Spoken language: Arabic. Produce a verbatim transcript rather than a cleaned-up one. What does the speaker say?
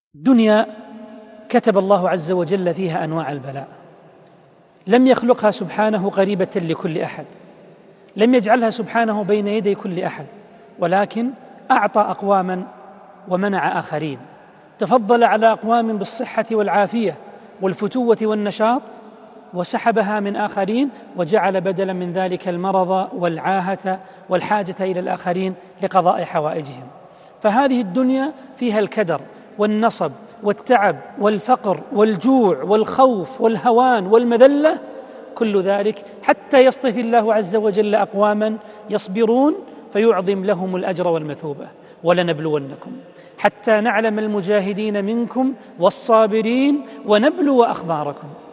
دنيا كتب الله عز وجل فيها أنواع البلاء، لم يخلقها سبحانه قريبة لكل أحد، لم يجعلها سبحانه بين يدي كل أحد، ولكن أعطى أقواما ومنع آخرين، تفضل على أقوام بالصحة والعافية والفتوة والنشاط وسحبها من آخرين، وجعل بدلا من ذلك المرض والعاهة والحاجة إلى الآخرين لقضاء حوائجهم. فهذه الدنيا فيها الكدر والنصب والتعب والفقر والجوع والخوف والهوان والمذلة، كل ذلك حتى يصطفي الله عز وجل أقواما يصبرون فيعظم لهم الأجر والمثوبة. ولنبلونكم حتى نعلم المجاهدين منكم والصابرين ونبلو أخباركم.